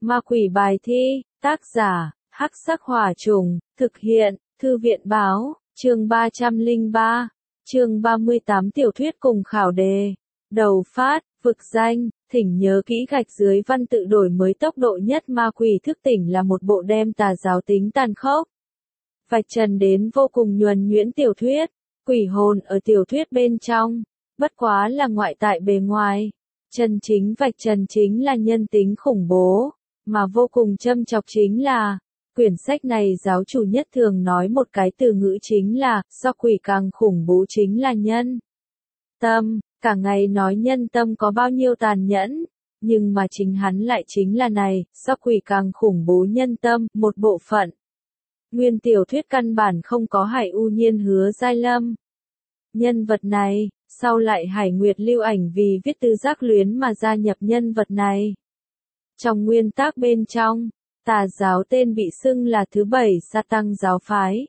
Ma quỷ bài thi, tác giả, Hắc Sắc Hỏa Trùng, thực hiện, Thư viện Báo, chương 303, chương 38 tiểu thuyết cùng khảo đề. Đầu phát, vực danh, thỉnh nhớ kỹ gạch dưới văn tự đổi mới tốc độ nhất. Ma quỷ thức tỉnh là một bộ đem tà giáo tính tàn khốc, vạch trần đến vô cùng nhuần nhuyễn tiểu thuyết. Quỷ hồn ở tiểu thuyết bên trong, bất quá là ngoại tại bề ngoài. Chân chính vạch trần chính là nhân tính khủng bố, mà vô cùng châm chọc chính là, quyển sách này giáo chủ nhất thường nói một cái từ ngữ chính là, do quỷ càng khủng bố chính là nhân tâm, cả ngày nói nhân tâm có bao nhiêu tàn nhẫn, nhưng mà chính hắn lại chính là này, do quỷ càng khủng bố nhân tâm, một bộ phận. Nguyên tiểu thuyết căn bản không có Hải U Nhiên Hứa Giai Lâm. Nhân vật này, sau lại Hải Nguyệt Lưu Ảnh vì viết tư giác luyến mà gia nhập nhân vật này. Trong nguyên tác bên trong, tà giáo tên bị xưng là thứ 7 sa tăng giáo phái.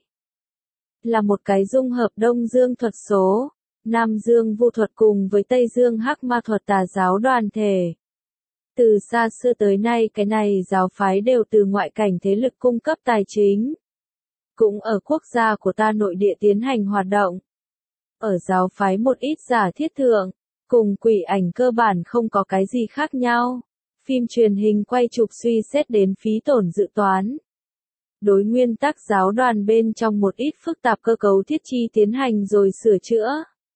Là một cái dung hợp Đông Dương thuật số, Nam Dương vu thuật cùng với Tây Dương hắc ma thuật tà giáo đoàn thể. Từ xa xưa tới nay cái này giáo phái đều từ ngoại cảnh thế lực cung cấp tài chính. Cũng ở quốc gia của ta nội địa tiến hành hoạt động. Ở giáo phái một ít giả thiết thượng, cùng quỷ ảnh cơ bản không có cái gì khác nhau. Phim truyền hình quay chụp suy xét đến phí tổn dự toán. Đối nguyên tắc giáo đoàn bên trong một ít phức tạp cơ cấu thiết chi tiến hành rồi sửa chữa.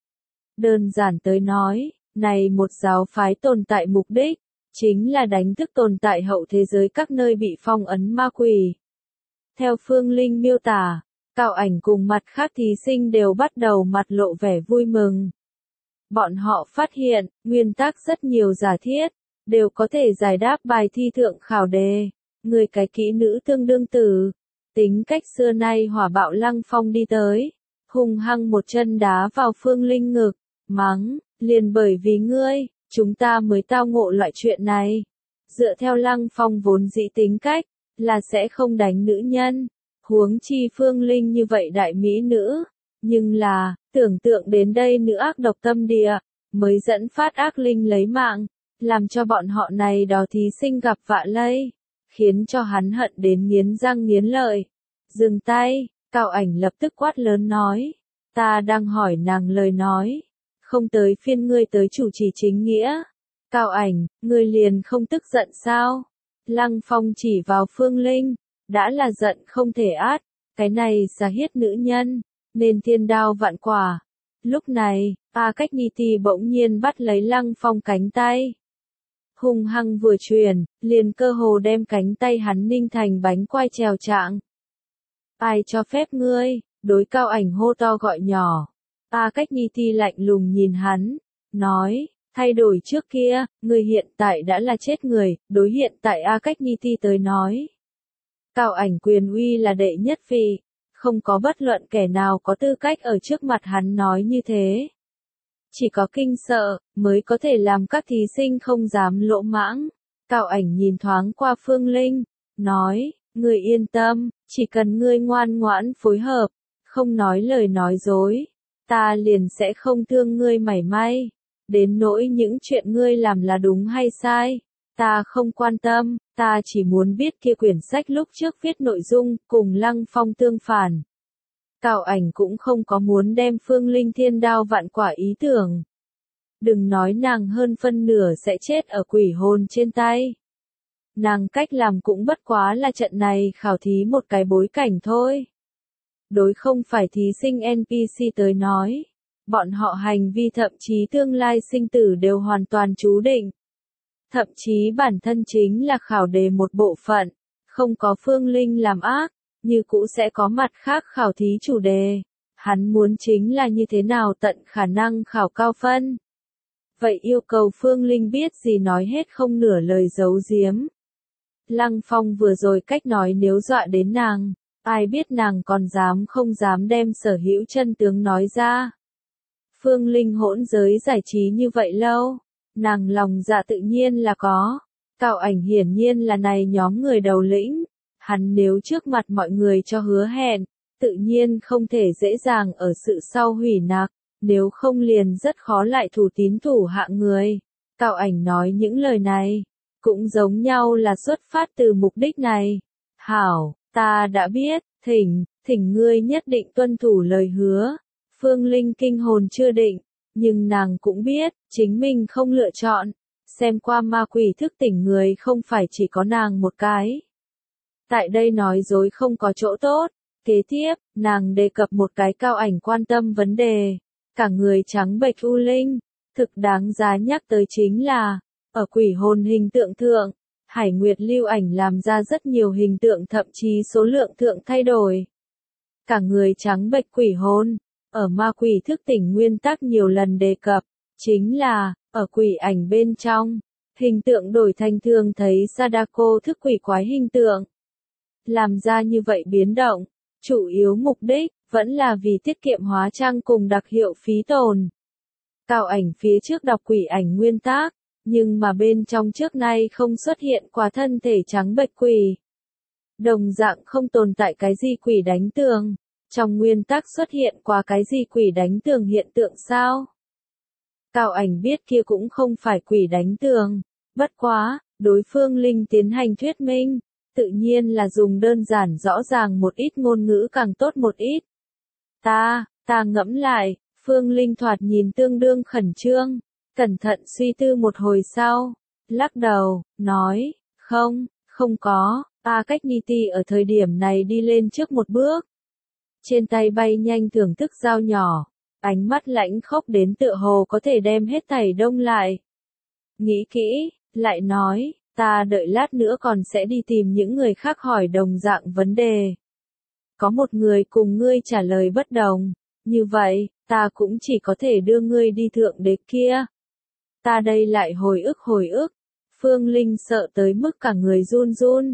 Đơn giản tới nói, này một giáo phái tồn tại mục đích, chính là đánh thức tồn tại hậu thế giới các nơi bị phong ấn ma quỷ. Theo Phương Linh miêu tả, Cao Ảnh cùng mặt khác thí sinh đều bắt đầu mặt lộ vẻ vui mừng. Bọn họ phát hiện, nguyên tắc rất nhiều giả thiết, đều có thể giải đáp bài thi thượng khảo đề. Người cái kỹ nữ tương đương tử, tính cách xưa nay hỏa bạo Lăng Phong đi tới, hung hăng một chân đá vào Phương Linh ngực, mắng, liền bởi vì ngươi, chúng ta mới tao ngộ loại chuyện này. Dựa theo Lăng Phong vốn dĩ tính cách, là sẽ không đánh nữ nhân, huống chi Phương Linh như vậy đại mỹ nữ, nhưng là, tưởng tượng đến đây nữ ác độc tâm địa, mới dẫn phát ác linh lấy mạng, làm cho bọn họ này đó thí sinh gặp vạ lây, khiến cho hắn hận đến nghiến răng nghiến lợi. Dừng tay, Cao Ảnh lập tức quát lớn nói, ta đang hỏi nàng lời nói, không tới phiên ngươi tới chủ trì chính nghĩa. Cao Ảnh, ngươi liền không tức giận sao? Lăng Phong chỉ vào Phương Linh, đã là giận không thể át, cái này xà hiết nữ nhân, nên thiên đao vạn quả. Lúc này, A Cách Ni Ti bỗng nhiên bắt lấy Lăng Phong cánh tay. Hung hăng vừa truyền, liền cơ hồ đem cánh tay hắn ninh thành bánh quai trèo trạng. Ai cho phép ngươi, đối Cao Ảnh hô to gọi nhỏ. A Cách Ni Ti lạnh lùng nhìn hắn, nói, thay đổi trước kia, người hiện tại đã là chết người, đối hiện tại A Cách Ni Ti tới nói. Cao Ảnh quyền uy là đệ nhất vị, không có bất luận kẻ nào có tư cách ở trước mặt hắn nói như thế. Chỉ có kinh sợ, mới có thể làm các thí sinh không dám lỗ mãng. Cao Ảnh nhìn thoáng qua Phương Linh, nói, ngươi yên tâm, chỉ cần ngươi ngoan ngoãn phối hợp, không nói lời nói dối, ta liền sẽ không thương ngươi mảy may. Đến nỗi những chuyện ngươi làm là đúng hay sai, ta không quan tâm, ta chỉ muốn biết kia quyển sách lúc trước viết nội dung, cùng Lăng Phong tương phản. Cao Ảnh cũng không có muốn đem Phương Linh thiên đao vạn quả ý tưởng. Đừng nói nàng hơn phân nửa sẽ chết ở quỷ hồn trên tay. Nàng cách làm cũng bất quá là trận này khảo thí một cái bối cảnh thôi. Đối không phải thí sinh NPC tới nói, bọn họ hành vi thậm chí tương lai sinh tử đều hoàn toàn chú định. Thậm chí bản thân chính là khảo đề một bộ phận, không có Phương Linh làm ác, như cũ sẽ có mặt khác khảo thí chủ đề. Hắn muốn chính là như thế nào tận khả năng khảo cao phân. Vậy yêu cầu Phương Linh biết gì nói hết không nửa lời giấu giếm. Lăng Phong vừa rồi cách nói nếu dọa đến nàng, ai biết nàng còn dám không dám đem sở hữu chân tướng nói ra. Phương Linh hỗn giới giải trí như vậy lâu, nàng lòng dạ tự nhiên là có. Cao Ảnh hiển nhiên là này nhóm người đầu lĩnh, hắn nếu trước mặt mọi người cho hứa hẹn, tự nhiên không thể dễ dàng ở sự sau hủy nạc, nếu không liền rất khó lại thủ tín thủ hạ người. Cao Ảnh nói những lời này, cũng giống nhau là xuất phát từ mục đích này. Hảo, ta đã biết, thỉnh ngươi nhất định tuân thủ lời hứa. Phương Linh kinh hồn chưa định, nhưng nàng cũng biết, chính mình không lựa chọn. Xem qua ma quỷ thức tỉnh người không phải chỉ có nàng một cái. Tại đây nói dối không có chỗ tốt. Kế tiếp, nàng đề cập một cái Cao Ảnh quan tâm vấn đề. Cả người trắng bệch u linh. Thực đáng giá nhắc tới chính là, ở quỷ hồn hình tượng thượng, Hải Nguyệt Lưu Ảnh làm ra rất nhiều hình tượng thậm chí số lượng thượng thay đổi. Cả người trắng bệch quỷ hồn, ở ma quỷ thức tỉnh nguyên tắc nhiều lần đề cập, chính là, ở quỷ ảnh bên trong, hình tượng đổi thành thường thấy Sadako thức quỷ quái hình tượng. Làm ra như vậy biến động, chủ yếu mục đích, vẫn là vì tiết kiệm hóa trang cùng đặc hiệu phí tồn. Cao Ảnh phía trước đọc quỷ ảnh nguyên tác, nhưng mà bên trong trước nay không xuất hiện qua thân thể trắng bệch quỷ. Đồng dạng không tồn tại cái gì quỷ đánh tường. Trong nguyên tắc xuất hiện qua cái gì quỷ đánh tường hiện tượng sao? Cao Ảnh biết kia cũng không phải quỷ đánh tường. Bất quá, đối phương Linh tiến hành thuyết minh, tự nhiên là dùng đơn giản rõ ràng một ít ngôn ngữ càng tốt một ít. Ta ngẫm lại, Phương Linh thoạt nhìn tương đương khẩn trương, cẩn thận suy tư một hồi sau, lắc đầu, nói, không có, Akagiti ở thời điểm này đi lên trước một bước. Trên tay bay nhanh thưởng thức dao nhỏ, ánh mắt lãnh khốc đến tựa hồ có thể đem hết thảy đông lại. Nghĩ kỹ, lại nói, ta đợi lát nữa còn sẽ đi tìm những người khác hỏi đồng dạng vấn đề. Có một người cùng ngươi trả lời bất đồng, như vậy, ta cũng chỉ có thể đưa ngươi đi thượng đế kia. Ta đây lại hồi ức. Phương Linh sợ tới mức cả người run run.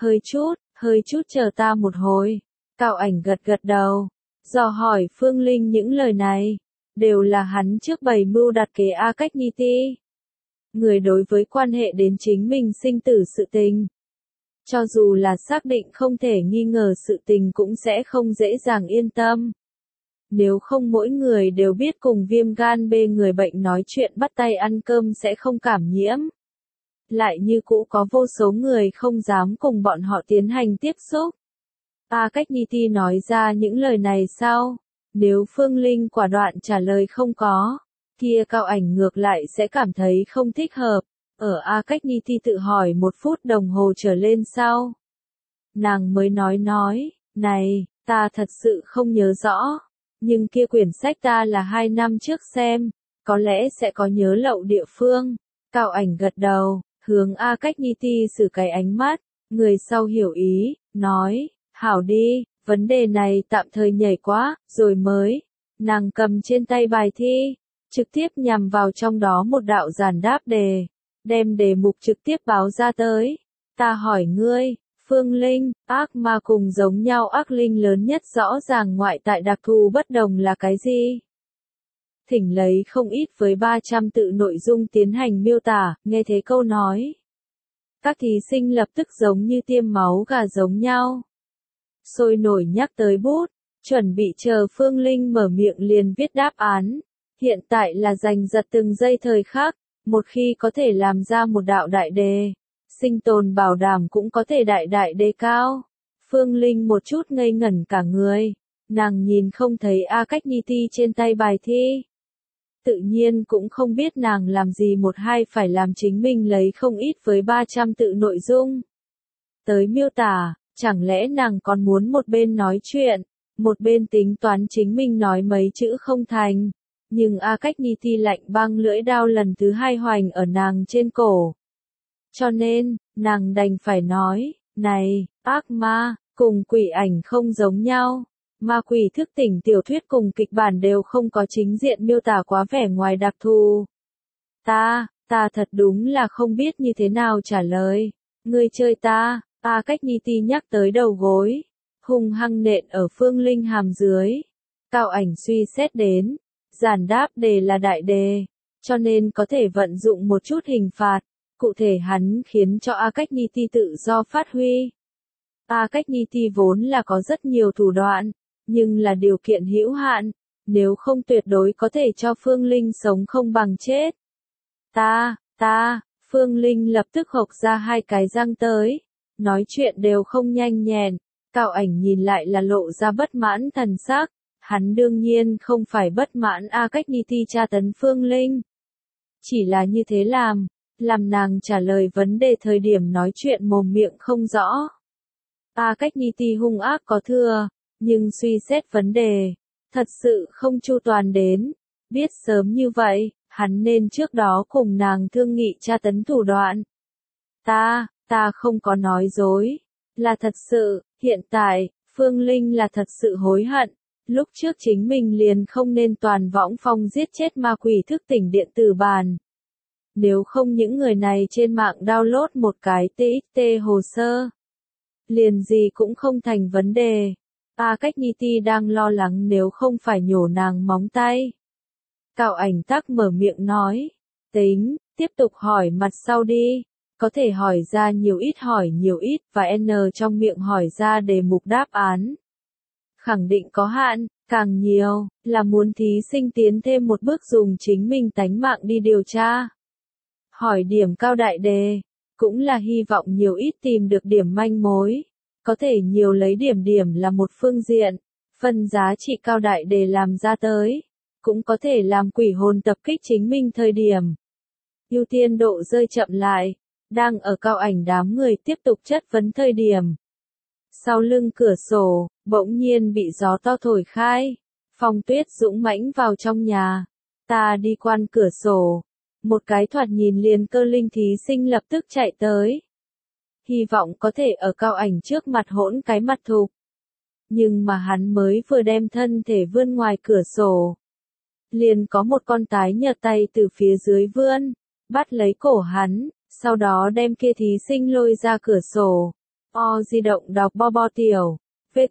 Hơi chút chờ ta một hồi. Cao Ảnh gật đầu. Dò hỏi Phương Linh những lời này. Đều là hắn trước bày mưu đặt kế Akagiti. Người đối với quan hệ đến chính mình sinh tử sự tình. Cho dù là xác định không thể nghi ngờ sự tình cũng sẽ không dễ dàng yên tâm. Nếu không mỗi người đều biết cùng viêm gan B người bệnh nói chuyện bắt tay ăn cơm sẽ không cảm nhiễm. Lại như cũ có vô số người không dám cùng bọn họ tiến hành tiếp xúc. Akagiti nói ra những lời này sau. Nếu Phương Linh quả đoạn trả lời không có, kia Cao Ảnh ngược lại sẽ cảm thấy không thích hợp. Ở Akagiti tự hỏi 1 phút đồng hồ trở lên sau. Nàng mới nói, này, ta thật sự không nhớ rõ. Nhưng kia quyển sách ta là 2 năm trước xem, có lẽ sẽ có nhớ lậu địa phương. Cao Ảnh gật đầu, hướng Akagiti sử cái ánh mắt, người sau hiểu ý, nói, hảo đi, vấn đề này tạm thời nhảy quá, rồi mới. Nàng cầm trên tay bài thi, trực tiếp nhằm vào trong đó một đạo giản đáp đề, đem đề mục trực tiếp báo ra tới. Ta hỏi ngươi, Phương Linh, ác ma cùng giống nhau ác linh lớn nhất rõ ràng ngoại tại đặc thù bất đồng là cái gì? Thỉnh lấy không ít với 300 tự nội dung tiến hành miêu tả, nghe thế câu nói. Các thí sinh lập tức giống như tiêm máu gà giống nhau. Sôi nổi nhắc tới bút, chuẩn bị chờ Phương Linh mở miệng liền viết đáp án. Hiện tại là giành giật từng giây thời khắc, một khi có thể làm ra một đạo đại đề, sinh tồn bảo đảm cũng có thể đại đề cao. Phương Linh một chút ngây ngẩn cả người, nàng nhìn không thấy Akagiti trên tay bài thi. Tự nhiên cũng không biết nàng làm gì một hai phải làm chính mình lấy không ít với 300 tự nội dung. Tới miêu tả, chẳng lẽ nàng còn muốn một bên nói chuyện, một bên tính toán chính mình nói mấy chữ không thành. Nhưng Akagiti lạnh băng lưỡi đao lần thứ 2 hoành ở nàng trên cổ. Cho nên, nàng đành phải nói, này, ác ma, cùng quỷ ảnh không giống nhau. Ma quỷ thức tỉnh tiểu thuyết cùng kịch bản đều không có chính diện miêu tả quá vẻ ngoài đặc thù. Ta thật đúng là không biết như thế nào trả lời. Ngươi chơi ta, Akagiti nhắc tới đầu gối, hung hăng nện ở Phương Linh hàm dưới. Cao Ảnh suy xét đến, giản đáp đề là đại đề, cho nên có thể vận dụng một chút hình phạt. Cụ thể hắn khiến cho Akagiti tự do phát huy. Akagiti vốn là có rất nhiều thủ đoạn, nhưng là điều kiện hữu hạn, nếu không tuyệt đối có thể cho Phương Linh sống không bằng chết. Phương Linh lập tức hộc ra hai cái răng tới, nói chuyện đều không nhanh nhẹn. Cao Ảnh nhìn lại là lộ ra bất mãn thần sắc, hắn đương nhiên không phải bất mãn A Cách Ni Ti tra tấn Phương Linh. Chỉ là như thế làm nàng trả lời vấn đề thời điểm nói chuyện mồm miệng không rõ. A Cách Ni Ti hung ác có thừa, nhưng suy xét vấn đề, thật sự không chu toàn đến. Biết sớm như vậy, hắn nên trước đó cùng nàng thương nghị tra tấn thủ đoạn. Ta không có nói dối, là thật sự, hiện tại, Phương Linh là thật sự hối hận. Lúc trước chính mình liền không nên toàn võng phong giết chết ma quỷ thức tỉnh điện tử bàn. Nếu không những người này trên mạng download một cái TXT hồ sơ, liền gì cũng không thành vấn đề. A Cách Ni Ti đang lo lắng nếu không phải nhổ nàng móng tay. Cao Ảnh tắc mở miệng nói, tính, tiếp tục hỏi mặt sau đi, có thể hỏi ra nhiều ít hỏi nhiều ít và N trong miệng hỏi ra đề mục đáp án. Khẳng định có hạn, càng nhiều, là muốn thí sinh tiến thêm một bước dùng chính mình tánh mạng đi điều tra. Hỏi điểm cao đại đề, cũng là hy vọng nhiều ít tìm được điểm manh mối. Có thể nhiều lấy điểm là một phương diện, phân giá trị cao đại đề làm ra tới. Cũng có thể làm quỷ hồn tập kích chính mình thời điểm. Ưu tiên độ rơi chậm lại, đang ở Cao Ảnh đám người tiếp tục chất vấn thời điểm. Sau lưng cửa sổ, bỗng nhiên bị gió to thổi khai. Phong Tuyết dũng mãnh vào trong nhà. Ta đi quan cửa sổ. Một cái thoạt nhìn liền cơ linh thí sinh lập tức chạy tới. Hy vọng có thể ở Cao Ảnh trước mặt hỗn cái mặt thục. Nhưng mà hắn mới vừa đem thân thể vươn ngoài cửa sổ. Liền có một con tái nhợt tay từ phía dưới vươn, bắt lấy cổ hắn, sau đó đem kia thí sinh lôi ra cửa sổ. Di động đọc bo bo tiểu,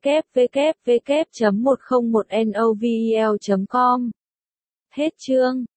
www.101novel.com. Hết chương.